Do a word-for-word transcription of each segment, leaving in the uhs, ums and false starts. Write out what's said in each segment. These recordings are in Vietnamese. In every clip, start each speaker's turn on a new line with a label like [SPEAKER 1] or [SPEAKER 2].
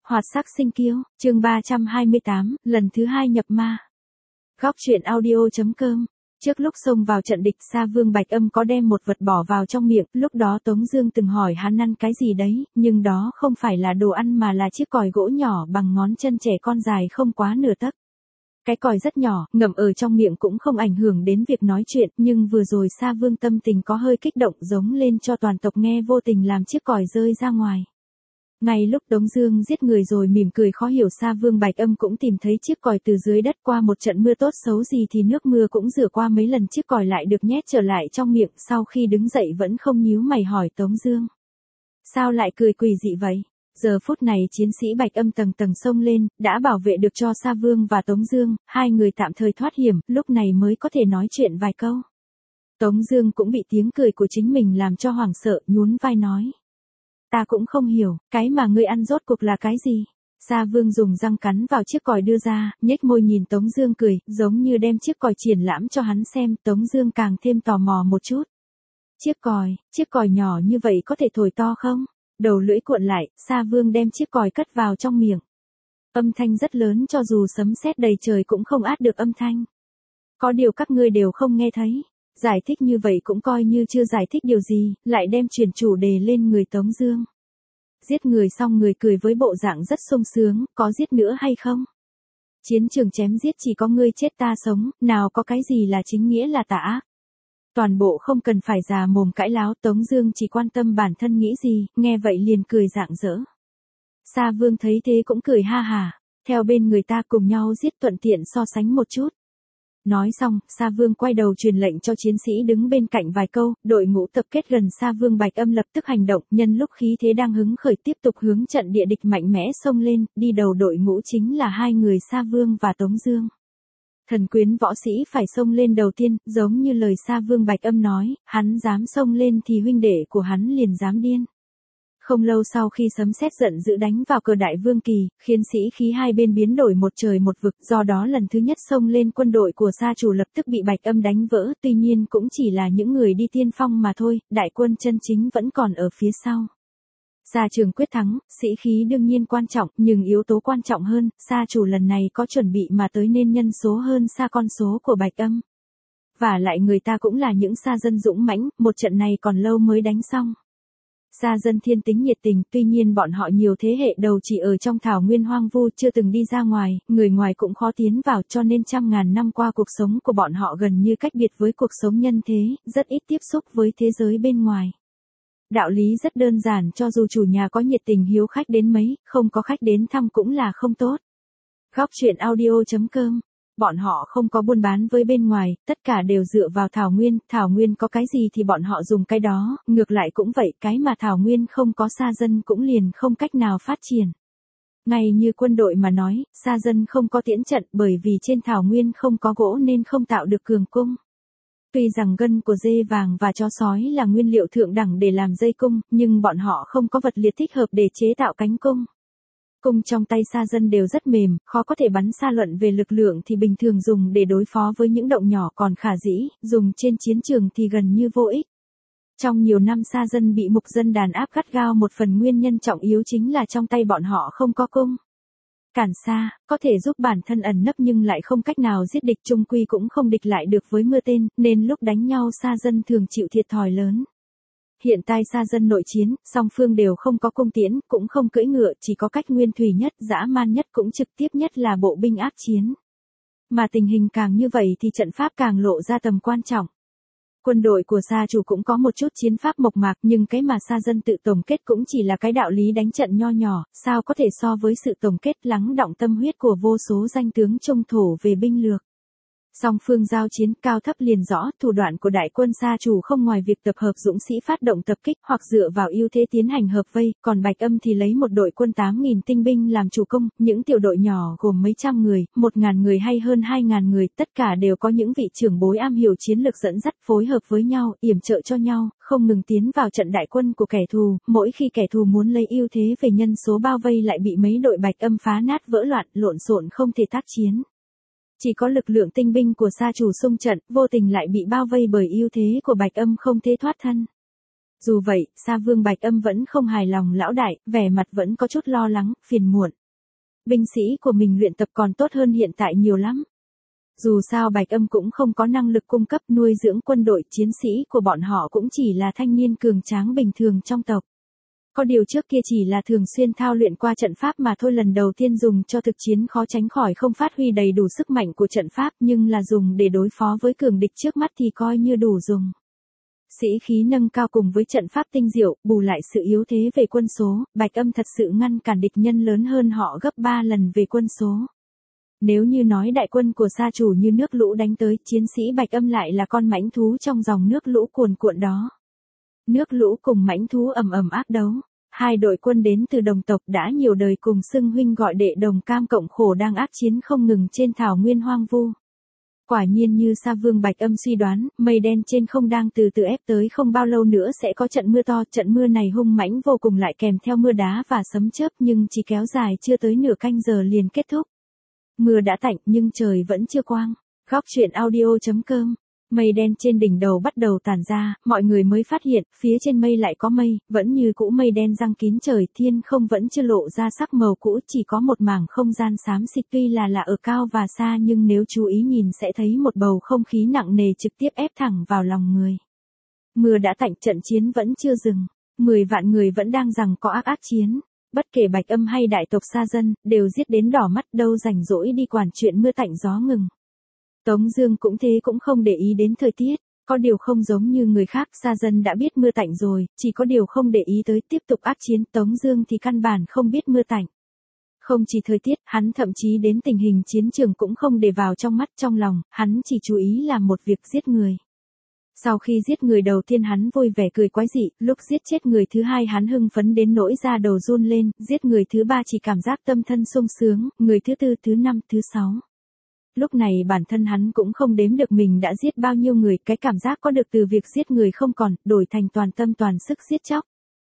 [SPEAKER 1] Hoạt sắc sinh kiêu, chương ba trăm hai mươi tám, lần thứ hai nhập ma. Góc truyện audio.com. Trước lúc xông vào trận địch, Sa Vương Bạch Âm có đem một vật bỏ vào trong miệng, lúc đó Tống Dương từng hỏi hắn ăn cái gì đấy, nhưng đó không phải là đồ ăn mà là chiếc còi gỗ nhỏ bằng ngón chân trẻ con dài không quá nửa tấc. Cái còi rất nhỏ, ngậm ở trong miệng cũng không ảnh hưởng đến việc nói chuyện, nhưng vừa rồi Sa Vương tâm tình có hơi kích động, giống lên cho toàn tộc nghe, vô tình làm chiếc còi rơi ra ngoài. Ngay lúc Tống Dương giết người rồi mỉm cười khó hiểu, Sa Vương Bạch Âm cũng tìm thấy chiếc còi từ dưới đất, qua một trận mưa tốt xấu gì thì nước mưa cũng rửa qua mấy lần, chiếc còi lại được nhét trở lại trong miệng. Sau khi đứng dậy vẫn không nhíu mày hỏi Tống Dương: sao lại cười quỷ dị vậy? Giờ phút này chiến sĩ Bạch Âm tầng tầng xông lên, đã bảo vệ được cho Sa Vương và Tống Dương, hai người tạm thời thoát hiểm, lúc này mới có thể nói chuyện vài câu. Tống Dương cũng bị tiếng cười của chính mình làm cho hoảng sợ, nhún vai nói: ta cũng không hiểu, cái mà ngươi ăn rốt cuộc là cái gì? Sa Vương dùng răng cắn vào chiếc còi đưa ra, nhếch môi nhìn Tống Dương cười, giống như đem chiếc còi triển lãm cho hắn xem. Tống Dương càng thêm tò mò một chút. Chiếc còi, chiếc còi nhỏ như vậy có thể thổi to không? Đầu lưỡi cuộn lại, Sa Vương đem chiếc còi cất vào trong miệng. Âm thanh rất lớn, cho dù sấm sét đầy trời cũng không át được âm thanh. Có điều các ngươi đều không nghe thấy. Giải thích như vậy cũng coi như chưa giải thích điều gì, lại đem chuyển chủ đề lên người Tống Dương. Giết người xong người cười với bộ dạng rất sung sướng, có giết nữa hay không? Chiến trường chém giết chỉ có ngươi chết ta sống, nào có cái gì là chính nghĩa là tà ác. Toàn bộ không cần phải già mồm cãi láo, Tống Dương chỉ quan tâm bản thân nghĩ gì, nghe vậy liền cười rạng rỡ. Sa Vương thấy thế cũng cười ha hà, theo bên người ta cùng nhau giết, thuận tiện so sánh một chút. Nói xong, Sa Vương quay đầu truyền lệnh cho chiến sĩ đứng bên cạnh vài câu, đội ngũ tập kết gần Sa Vương Bạch Âm lập tức hành động, nhân lúc khí thế đang hứng khởi tiếp tục hướng trận địa địch mạnh mẽ xông lên, đi đầu đội ngũ chính là hai người Sa Vương và Tống Dương. Thần quyến võ sĩ phải xông lên đầu tiên, giống như lời Sa Vương Bạch Âm nói, hắn dám xông lên thì huynh đệ của hắn liền dám điên. Không lâu sau khi sấm sét giận dữ đánh vào cờ Đại Vương Kỳ, khiến sĩ khí hai bên biến đổi một trời một vực, do đó lần thứ nhất xông lên quân đội của Sa chủ lập tức bị Bạch Âm đánh vỡ, tuy nhiên cũng chỉ là những người đi tiên phong mà thôi, đại quân chân chính vẫn còn ở phía sau. Sa Trường quyết thắng, sĩ khí đương nhiên quan trọng, nhưng yếu tố quan trọng hơn, Sa chủ lần này có chuẩn bị mà tới nên nhân số hơn xa con số của Bạch Âm. Và lại người ta cũng là những Sa dân dũng mãnh, một trận này còn lâu mới đánh xong. Sa dân thiên tính nhiệt tình, tuy nhiên bọn họ nhiều thế hệ đầu chỉ ở trong thảo nguyên hoang vu, chưa từng đi ra ngoài, người ngoài cũng khó tiến vào, cho nên trăm ngàn năm qua cuộc sống của bọn họ gần như cách biệt với cuộc sống nhân thế, rất ít tiếp xúc với thế giới bên ngoài. Đạo lý rất đơn giản, cho dù chủ nhà có nhiệt tình hiếu khách đến mấy, không có khách đến thăm cũng là không tốt. Góc truyện audio.com. Bọn họ không có buôn bán với bên ngoài, tất cả đều dựa vào thảo nguyên, thảo nguyên có cái gì thì bọn họ dùng cái đó, ngược lại cũng vậy, cái mà thảo nguyên không có Sa dân cũng liền không cách nào phát triển. Ngay như quân đội mà nói, Sa dân không có tiễn trận, bởi vì trên thảo nguyên không có gỗ nên không tạo được cường cung. Tuy rằng gân của dê vàng và chó sói là nguyên liệu thượng đẳng để làm dây cung, nhưng bọn họ không có vật liệt thích hợp để chế tạo cánh cung. Cung trong tay Sa dân đều rất mềm, khó có thể bắn xa, luận về lực lượng thì bình thường dùng để đối phó với những động nhỏ, còn khả dĩ, dùng trên chiến trường thì gần như vô ích. Trong nhiều năm Sa dân bị mục dân đàn áp gắt gao, một phần nguyên nhân trọng yếu chính là trong tay bọn họ không có cung. Cản xa, có thể giúp bản thân ẩn nấp nhưng lại không cách nào giết địch, chung quy cũng không địch lại được với mưa tên, nên lúc đánh nhau Sa dân thường chịu thiệt thòi lớn. Hiện tại Sa dân nội chiến, song phương đều không có cung tiễn, cũng không cưỡi ngựa, chỉ có cách nguyên thủy nhất, dã man nhất cũng trực tiếp nhất là bộ binh ác chiến. Mà tình hình càng như vậy thì trận pháp càng lộ ra tầm quan trọng. Quân đội của Sa chủ cũng có một chút chiến pháp mộc mạc, nhưng cái mà Sa dân tự tổng kết cũng chỉ là cái đạo lý đánh trận nho nhỏ, sao có thể so với sự tổng kết lắng đọng tâm huyết của vô số danh tướng trung thổ về binh lược. Song phương giao chiến cao thấp liền rõ, thủ đoạn của đại quân Sa chủ không ngoài việc tập hợp dũng sĩ phát động tập kích hoặc dựa vào ưu thế tiến hành hợp vây, còn Bạch Âm thì lấy một đội quân tám nghìn tinh binh làm chủ công, những tiểu đội nhỏ gồm mấy trăm người, một ngàn người hay hơn hai ngàn người, tất cả đều có những vị trưởng bối am hiểu chiến lược dẫn dắt, phối hợp với nhau, yểm trợ cho nhau, không ngừng tiến vào trận đại quân của kẻ thù, mỗi khi kẻ thù muốn lấy ưu thế về nhân số bao vây lại bị mấy đội Bạch Âm phá nát vỡ loạn, lộn xộn không thể tác chiến. Chỉ có lực lượng tinh binh của Sa chủ xung trận, vô tình lại bị bao vây bởi ưu thế của Bạch Âm không thể thoát thân. Dù vậy, Sa Vương Bạch Âm vẫn không hài lòng lão đại, vẻ mặt vẫn có chút lo lắng, phiền muộn. Binh sĩ của mình luyện tập còn tốt hơn hiện tại nhiều lắm. Dù sao Bạch Âm cũng không có năng lực cung cấp nuôi dưỡng quân đội, chiến sĩ của bọn họ cũng chỉ là thanh niên cường tráng bình thường trong tộc. Có điều trước kia chỉ là thường xuyên thao luyện qua trận pháp mà thôi, lần đầu tiên dùng cho thực chiến khó tránh khỏi không phát huy đầy đủ sức mạnh của trận pháp, nhưng là dùng để đối phó với cường địch trước mắt thì coi như đủ dùng. Sĩ khí nâng cao cùng với trận pháp tinh diệu, bù lại sự yếu thế về quân số, Bạch Âm thật sự ngăn cản địch nhân lớn hơn họ gấp ba lần về quân số. Nếu như nói đại quân của Sa chủ như nước lũ đánh tới, chiến sĩ Bạch Âm lại là con mãnh thú trong dòng nước lũ cuồn cuộn đó. Nước lũ cùng mãnh thú ầm ầm ác đấu. Hai đội quân đến từ đồng tộc đã nhiều đời cùng xưng huynh gọi đệ đồng cam cộng khổ đang ác chiến không ngừng trên thảo nguyên hoang vu. Quả nhiên như Sa Vương Bạch Âm suy đoán, mây đen trên không đang từ từ ép tới, không bao lâu nữa sẽ có trận mưa to, trận mưa này hung mãnh vô cùng lại kèm theo mưa đá và sấm chớp nhưng chỉ kéo dài chưa tới nửa canh giờ liền kết thúc. Mưa đã tạnh nhưng trời vẫn chưa quang. Góc truyện audio chấm com. Mây đen trên đỉnh đầu bắt đầu tản ra, mọi người mới phát hiện, phía trên mây lại có mây, vẫn như cũ mây đen giăng kín trời, thiên không vẫn chưa lộ ra sắc màu cũ, chỉ có một mảng không gian xám xịt, tuy là là ở cao và xa nhưng nếu chú ý nhìn sẽ thấy một bầu không khí nặng nề trực tiếp ép thẳng vào lòng người. Mưa đã tạnh, trận chiến vẫn chưa dừng, mười vạn người vẫn đang giằng co ác ác chiến. Bất kể Bạch Âm hay đại tộc Sa dân, đều giết đến đỏ mắt, đâu rảnh rỗi đi quản chuyện mưa tạnh gió ngừng. Tống Dương cũng thế, cũng không để ý đến thời tiết, có điều không giống như người khác, Sa dân đã biết mưa tạnh rồi, chỉ có điều không để ý tới, tiếp tục ác chiến. Tống Dương thì căn bản không biết mưa tạnh. Không chỉ thời tiết, hắn thậm chí đến tình hình chiến trường cũng không để vào trong mắt, trong lòng, hắn chỉ chú ý làm một việc: giết người. Sau khi giết người đầu tiên hắn vui vẻ cười quái dị, lúc giết chết người thứ hai hắn hưng phấn đến nỗi da đầu run lên, giết người thứ ba chỉ cảm giác tâm thân sung sướng, người thứ tư, thứ năm, thứ sáu. Lúc này bản thân hắn cũng không đếm được mình đã giết bao nhiêu người, cái cảm giác có được từ việc giết người không còn, đổi thành toàn tâm toàn sức giết chóc.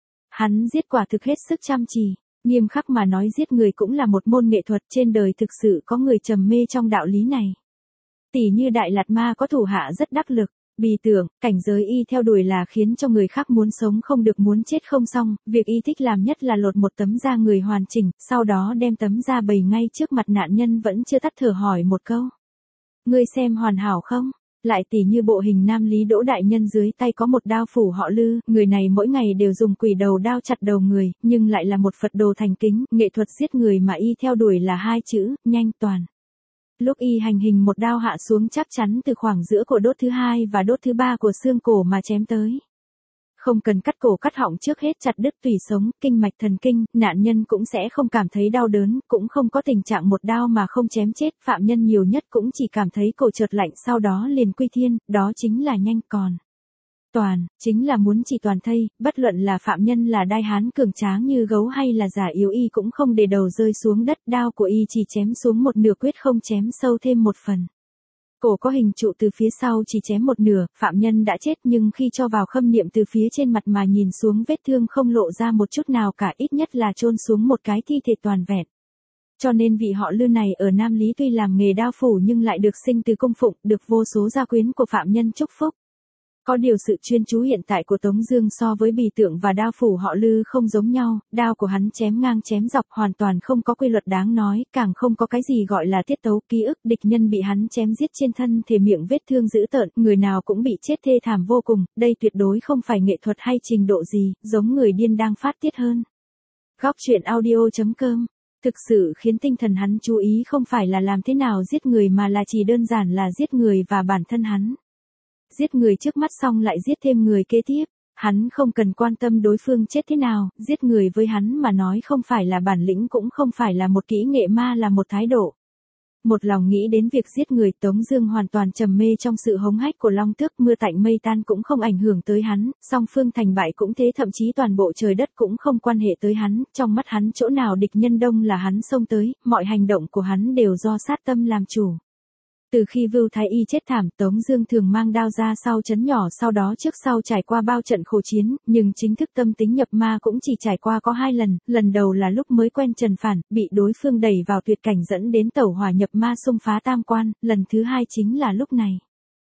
[SPEAKER 1] Hắn giết quả thực hết sức chăm chỉ, nghiêm khắc mà nói giết người cũng là một môn nghệ thuật, trên đời thực sự có người trầm mê trong đạo lý này. Tỷ như Đại Lạt Ma có thủ hạ rất đắc lực. Bì tưởng, cảnh giới y theo đuổi là khiến cho người khác muốn sống không được, muốn chết không xong, việc y thích làm nhất là lột một tấm da người hoàn chỉnh, sau đó đem tấm da bày ngay trước mặt nạn nhân vẫn chưa tắt thở hỏi một câu: ngươi xem hoàn hảo không? Lại tỉ như bộ hình Nam Lý Đỗ đại nhân dưới tay có một đao phủ họ Lư, người này mỗi ngày đều dùng quỷ đầu đao chặt đầu người, nhưng lại là một Phật đồ thành kính, nghệ thuật giết người mà y theo đuổi là hai chữ, nhanh toàn. Lúc y hành hình một đao hạ xuống chắc chắn từ khoảng giữa cổ đốt thứ hai và đốt thứ ba của xương cổ mà chém tới. Không cần cắt cổ cắt họng, trước hết chặt đứt tủy sống, kinh mạch thần kinh, nạn nhân cũng sẽ không cảm thấy đau đớn, cũng không có tình trạng một đao mà không chém chết, phạm nhân nhiều nhất cũng chỉ cảm thấy cổ chợt lạnh sau đó liền quy thiên, đó chính là nhanh. Còn toàn, chính là muốn chỉ toàn thây, bất luận là phạm nhân là đai hán cường tráng như gấu hay là giả yếu y cũng không để đầu rơi xuống đất, đao của y chỉ chém xuống một nửa, quyết không chém sâu thêm một phần. Cổ có hình trụ từ phía sau chỉ chém một nửa, phạm nhân đã chết nhưng khi cho vào khâm niệm từ phía trên mặt mà nhìn xuống vết thương không lộ ra một chút nào cả, ít nhất là chôn xuống một cái thi thể toàn vẹn. Cho nên vị họ Lư này ở Nam Lý tuy làm nghề đao phủ nhưng lại được sinh từ cung phụng, được vô số gia quyến của phạm nhân chúc phúc. Có điều sự chuyên chú hiện tại của Tống Dương so với Bì Tượng và đao phủ họ Lư không giống nhau, đao của hắn chém ngang chém dọc hoàn toàn không có quy luật đáng nói, càng không có cái gì gọi là tiết tấu, ký ức, địch nhân bị hắn chém giết trên thân thể miệng vết thương dữ tợn, người nào cũng bị chết thê thảm vô cùng, đây tuyệt đối không phải nghệ thuật hay trình độ gì, giống người điên đang phát tiết hơn. Góc truyện audio chấm com. Thực sự khiến tinh thần hắn chú ý không phải là làm thế nào giết người mà là chỉ đơn giản là giết người và bản thân hắn. Giết người trước mắt xong lại giết thêm người kế tiếp, hắn không cần quan tâm đối phương chết thế nào, giết người với hắn mà nói không phải là bản lĩnh cũng không phải là một kỹ nghệ mà là một thái độ. Một lòng nghĩ đến việc giết người, Tống Dương hoàn toàn trầm mê trong sự hống hách của Long Tước, mưa tạnh mây tan cũng không ảnh hưởng tới hắn, song phương thành bại cũng thế, thậm chí toàn bộ trời đất cũng không quan hệ tới hắn, trong mắt hắn chỗ nào địch nhân đông là hắn xông tới, mọi hành động của hắn đều do sát tâm làm chủ. Từ khi Vưu Thái Y chết thảm, Tống Dương thường mang đao ra sau trấn nhỏ, sau đó trước sau trải qua bao trận khổ chiến, nhưng chính thức tâm tính nhập ma cũng chỉ trải qua có hai lần, lần đầu là lúc mới quen Trần Phản, bị đối phương đẩy vào tuyệt cảnh dẫn đến tẩu hỏa nhập ma xung phá tam quan, lần thứ hai chính là lúc này.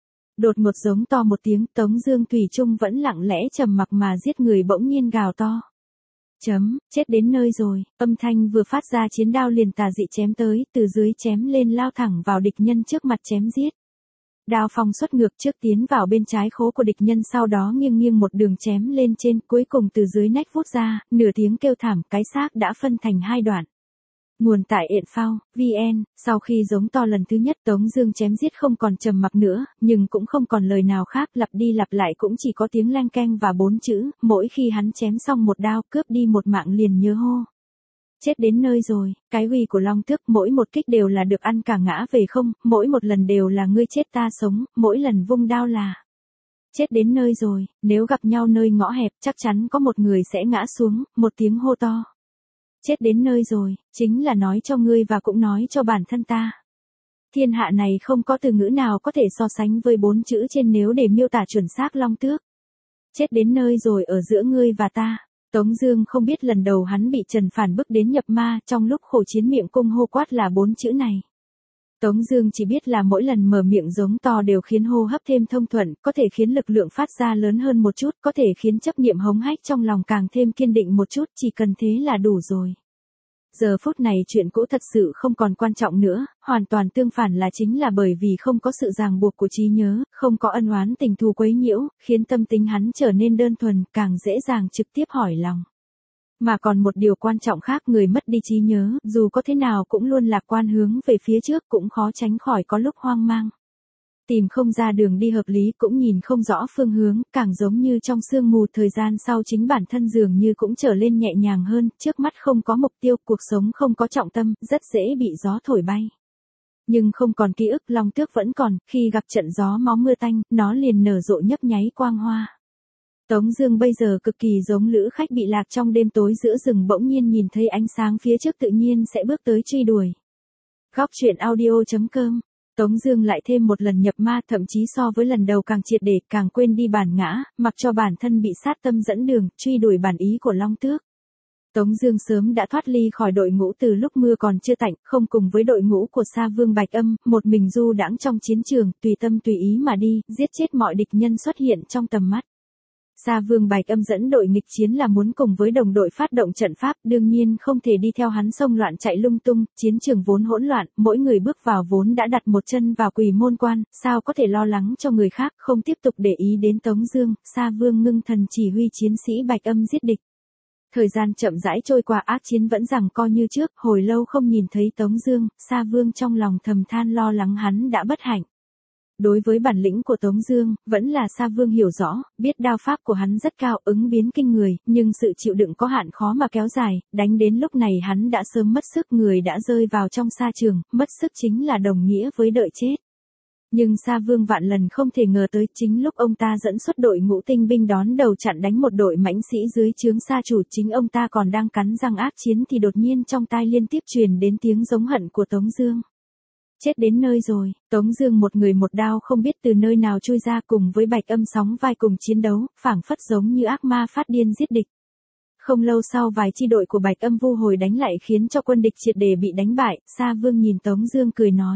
[SPEAKER 1] Đột ngột giống to một tiếng, Tống Dương thủy chung vẫn lặng lẽ trầm mặc mà giết người bỗng nhiên gào to. Chấm, chết đến nơi rồi, âm thanh vừa phát ra chiến đao liền tà dị chém tới, từ dưới chém lên lao thẳng vào địch nhân trước mặt chém giết. Đao phong xuất ngược trước tiến vào bên trái khố của địch nhân, sau đó nghiêng nghiêng một đường chém lên trên, cuối cùng từ dưới nách vút ra, nửa tiếng kêu thảm, cái xác đã phân thành hai đoạn. Nguồn tại Yện Phao, vn, sau khi giống to lần thứ nhất Tống Dương chém giết không còn trầm mặc nữa, nhưng cũng không còn lời nào khác, lặp đi lặp lại cũng chỉ có tiếng leng keng và bốn chữ, mỗi khi hắn chém xong một đao, cướp đi một mạng liền nhớ hô. Chết đến nơi rồi, cái uy của Long Tước, mỗi một kích đều là được ăn cả ngã về không, mỗi một lần đều là ngươi chết ta sống, mỗi lần vung đao là chết đến nơi rồi, nếu gặp nhau nơi ngõ hẹp chắc chắn có một người sẽ ngã xuống, một tiếng hô to. Chết đến nơi rồi, chính là nói cho ngươi và cũng nói cho bản thân ta. Thiên hạ này không có từ ngữ nào có thể so sánh với bốn chữ trên nếu để miêu tả chuẩn xác Long Tước. Chết đến nơi rồi ở giữa ngươi và ta. Tống Dương không biết lần đầu hắn bị Trần Phản bức đến nhập ma, trong lúc khổ chiến miệng cung hô quát là bốn chữ này. Tống Dương chỉ biết là mỗi lần mở miệng giống to đều khiến hô hấp thêm thông thuận, có thể khiến lực lượng phát ra lớn hơn một chút, có thể khiến chấp niệm hống hách trong lòng càng thêm kiên định một chút, chỉ cần thế là đủ rồi. Giờ phút này chuyện cũ thật sự không còn quan trọng nữa, hoàn toàn tương phản là chính là bởi vì không có sự ràng buộc của trí nhớ, không có ân oán tình thù quấy nhiễu, khiến tâm tính hắn trở nên đơn thuần, càng dễ dàng trực tiếp hỏi lòng. Mà còn một điều quan trọng khác, người mất đi trí nhớ, dù có thế nào cũng luôn lạc quan hướng về phía trước, cũng khó tránh khỏi có lúc hoang mang. Tìm không ra đường đi hợp lý, cũng nhìn không rõ phương hướng, càng giống như trong sương mù. Thời gian sau chính bản thân dường như cũng trở lên nhẹ nhàng hơn, trước mắt không có mục tiêu, cuộc sống không có trọng tâm, rất dễ bị gió thổi bay. Nhưng không còn ký ức, Long Tước vẫn còn, khi gặp trận gió máu mưa tanh, nó liền nở rộ nhấp nháy quang hoa. Tống Dương bây giờ cực kỳ giống lữ khách bị lạc trong đêm tối giữa rừng, bỗng nhiên nhìn thấy ánh sáng phía trước tự nhiên sẽ bước tới truy đuổi. Góc truyện audio chấm com. Tống Dương lại thêm một lần nhập ma, thậm chí so với lần đầu càng triệt để, càng quên đi bản ngã, mặc cho bản thân bị sát tâm dẫn đường, truy đuổi bản ý của Long Tước. Tống Dương sớm đã thoát ly khỏi đội ngũ từ lúc mưa còn chưa tạnh, không cùng với đội ngũ của Sa Vương Bạch Âm, một mình du đãng trong chiến trường, tùy tâm tùy ý mà đi, giết chết mọi địch nhân xuất hiện trong tầm mắt. Sa Vương Bạch Âm dẫn đội nghịch chiến là muốn cùng với đồng đội phát động trận pháp, đương nhiên không thể đi theo hắn xông loạn chạy lung tung, chiến trường vốn hỗn loạn, mỗi người bước vào vốn đã đặt một chân vào quỷ môn quan, sao có thể lo lắng cho người khác, không tiếp tục để ý đến Tống Dương. Sa Vương ngưng thần chỉ huy chiến sĩ Bạch Âm giết địch. Thời gian chậm rãi trôi qua, ác chiến vẫn giằng co như trước, hồi lâu không nhìn thấy Tống Dương, Sa Vương trong lòng thầm than lo lắng hắn đã bất hạnh. Đối với bản lĩnh của Tống Dương, vẫn là Sa Vương hiểu rõ, biết đao pháp của hắn rất cao, ứng biến kinh người, nhưng sự chịu đựng có hạn, khó mà kéo dài, đánh đến lúc này hắn đã sớm mất sức, người đã rơi vào trong sa trường, mất sức chính là đồng nghĩa với đợi chết. Nhưng Sa Vương vạn lần không thể ngờ tới, chính lúc ông ta dẫn xuất đội ngũ tinh binh đón đầu chặn đánh một đội mãnh sĩ dưới trướng Sa chủ, chính ông ta còn đang cắn răng ác chiến thì đột nhiên trong tai liên tiếp truyền đến tiếng giống hận của Tống Dương. Chết đến nơi rồi, Tống Dương một người một đao không biết từ nơi nào chui ra, cùng với Bạch Âm sóng vai cùng chiến đấu, phảng phất giống như ác ma phát điên giết địch. Không lâu sau vài chi đội của Bạch Âm vu hồi đánh lại khiến cho quân địch triệt để bị đánh bại. Sa Vương nhìn Tống Dương cười nói: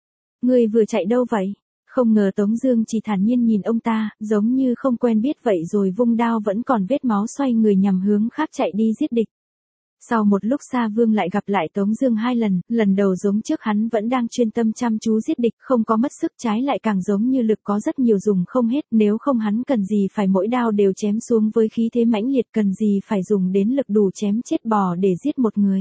[SPEAKER 1] Ngươi vừa chạy đâu vậy? Không ngờ Tống Dương chỉ thản nhiên nhìn ông ta, giống như không quen biết vậy, rồi vung đao vẫn còn vết máu xoay người nhằm hướng khác chạy đi giết địch. Sau một lúc Sa Vương lại gặp lại Tống Dương hai lần, lần đầu giống trước hắn vẫn đang chuyên tâm chăm chú giết địch, không có mất sức, trái lại càng giống như lực có rất nhiều dùng không hết, nếu không hắn cần gì phải mỗi đao đều chém xuống với khí thế mãnh liệt, cần gì phải dùng đến lực đủ chém chết bò để giết một người.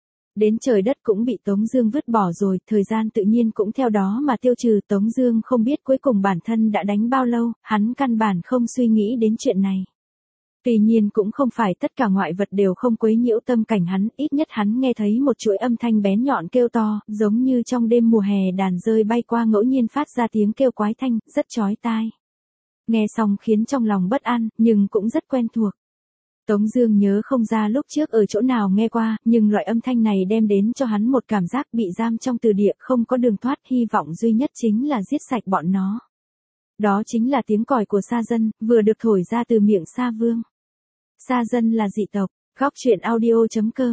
[SPEAKER 1] Đến trời đất cũng bị Tống Dương vứt bỏ rồi, thời gian tự nhiên cũng theo đó mà tiêu trừ. Tống Dương không biết cuối cùng bản thân đã đánh bao lâu, hắn căn bản không suy nghĩ đến chuyện này. Tuy nhiên cũng không phải tất cả ngoại vật đều không quấy nhiễu tâm cảnh hắn, ít nhất hắn nghe thấy một chuỗi âm thanh bén nhọn kêu to, giống như trong đêm mùa hè đàn rơi bay qua ngẫu nhiên phát ra tiếng kêu quái thanh, rất chói tai. Nghe xong khiến trong lòng bất an, nhưng cũng rất quen thuộc. Tống Dương nhớ không ra lúc trước ở chỗ nào nghe qua, nhưng loại âm thanh này đem đến cho hắn một cảm giác bị giam trong từ địa, không có đường thoát, hy vọng duy nhất chính là giết sạch bọn nó. Đó chính là tiếng còi của Sa Dân, vừa được thổi ra từ miệng Sa Vương. Sa Dân là dị tộc. Góc truyện audio chấm com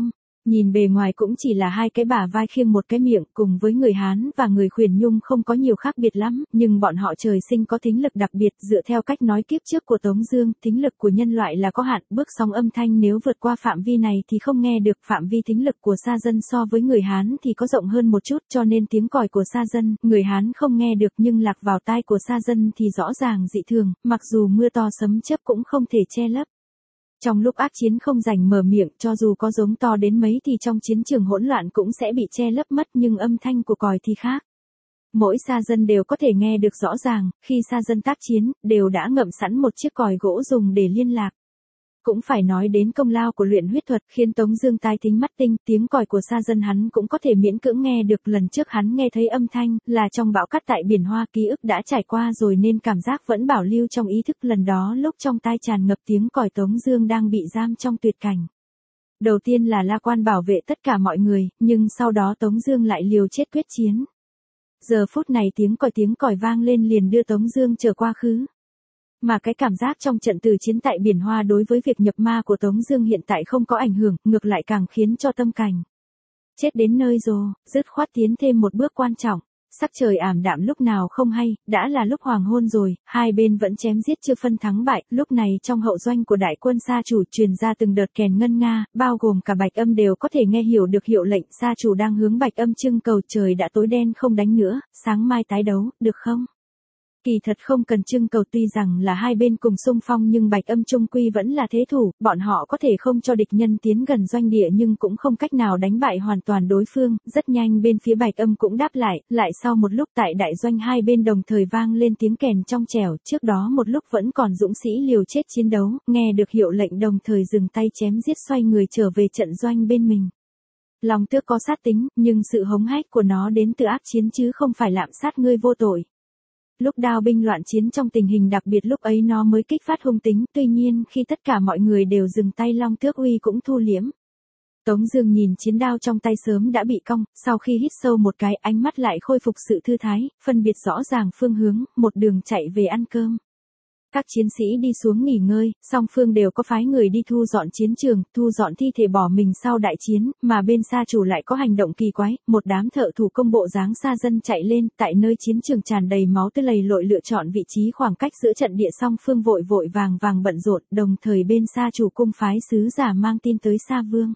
[SPEAKER 1] Nhìn bề ngoài cũng chỉ là hai cái bả vai khiêng một cái miệng, cùng với người Hán và người Khuyển Nhung không có nhiều khác biệt lắm, nhưng bọn họ trời sinh có thính lực đặc biệt, dựa theo cách nói kiếp trước của Tống Dương, thính lực của nhân loại là có hạn, bước sóng âm thanh nếu vượt qua phạm vi này thì không nghe được, phạm vi thính lực của sa dân so với người Hán thì có rộng hơn một chút, cho nên tiếng còi của sa dân, người Hán không nghe được nhưng lạc vào tai của sa dân thì rõ ràng dị thường, mặc dù mưa to sấm chớp cũng không thể che lấp. Trong lúc ác chiến không rảnh mở miệng, cho dù có giống to đến mấy thì trong chiến trường hỗn loạn cũng sẽ bị che lấp mất, nhưng âm thanh của còi thì khác. Mỗi sa dân đều có thể nghe được rõ ràng, khi sa dân tác chiến, đều đã ngậm sẵn một chiếc còi gỗ dùng để liên lạc. Cũng phải nói đến công lao của luyện huyết thuật, khiến Tống Dương tai thính mắt tinh, tiếng còi của sa dân hắn cũng có thể miễn cưỡng nghe được. Lần trước hắn nghe thấy âm thanh, là trong bão cát tại biển Hoa, ký ức đã trải qua rồi nên cảm giác vẫn bảo lưu trong ý thức. Lần đó lúc trong tai tràn ngập tiếng còi, Tống Dương đang bị giam trong tuyệt cảnh. Đầu tiên là La Quan bảo vệ tất cả mọi người, nhưng sau đó Tống Dương lại liều chết quyết chiến. Giờ phút này tiếng còi tiếng còi vang lên liền đưa Tống Dương trở quá khứ. Mà cái cảm giác trong trận tử chiến tại biển Hoa đối với việc nhập ma của Tống Dương hiện tại không có ảnh hưởng, ngược lại càng khiến cho tâm cảnh chết đến nơi rồi, dứt khoát tiến thêm một bước quan trọng. Sắc trời ảm đạm lúc nào không hay, đã là lúc hoàng hôn rồi, hai bên vẫn chém giết chưa phân thắng bại. Lúc này trong hậu doanh của đại quân Sa Chủ truyền ra từng đợt kèn ngân nga, bao gồm cả Bạch Âm đều có thể nghe hiểu được hiệu lệnh. Sa Chủ đang hướng Bạch Âm trưng cầu trời đã tối đen không đánh nữa, sáng mai tái đấu, được không? Kỳ thật không cần trưng cầu, tuy rằng là hai bên cùng xung phong nhưng Bạch Âm trung quy vẫn là thế thủ, bọn họ có thể không cho địch nhân tiến gần doanh địa nhưng cũng không cách nào đánh bại hoàn toàn đối phương. Rất nhanh bên phía Bạch Âm cũng đáp lại, lại sau một lúc tại đại doanh hai bên đồng thời vang lên tiếng kèn trong trẻo. Trước đó một lúc vẫn còn dũng sĩ liều chết chiến đấu, nghe được hiệu lệnh đồng thời dừng tay chém giết, xoay người trở về trận doanh bên mình. Lòng tước có sát tính, nhưng sự hống hách của nó đến từ ác chiến chứ không phải lạm sát ngươi vô tội. Lúc đao binh loạn chiến trong tình hình đặc biệt, lúc ấy nó mới kích phát hung tính, tuy nhiên khi tất cả mọi người đều dừng tay, Long Tước uy cũng thu liễm. Tống Dương nhìn chiến đao trong tay sớm đã bị cong, sau khi hít sâu một cái, ánh mắt lại khôi phục sự thư thái, phân biệt rõ ràng phương hướng, một đường chạy về ăn cơm. Các chiến sĩ đi xuống nghỉ ngơi, song phương đều có phái người đi thu dọn chiến trường, thu dọn thi thể bỏ mình sau đại chiến, mà bên Sa Chủ lại có hành động kỳ quái, một đám thợ thủ công bộ dáng sa dân chạy lên, tại nơi chiến trường tràn đầy máu tươi lầy lội lựa chọn vị trí khoảng cách giữa trận địa, song phương vội vội vàng vàng bận rộn, đồng thời bên Sa Chủ cung phái sứ giả mang tin tới Sa Vương.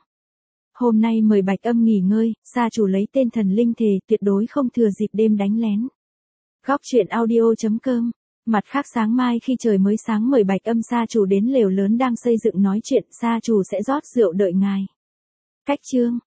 [SPEAKER 1] Hôm nay mời Bạch Âm nghỉ ngơi, Sa Chủ lấy tên thần linh thề, tuyệt đối không thừa dịp đêm đánh lén. Góc truyện audio chấm com. Mặt khác sáng mai khi trời mới sáng mời Bạch Âm Sa Chủ đến lều lớn đang xây dựng nói chuyện, Sa Chủ sẽ rót rượu đợi ngài. Cách chương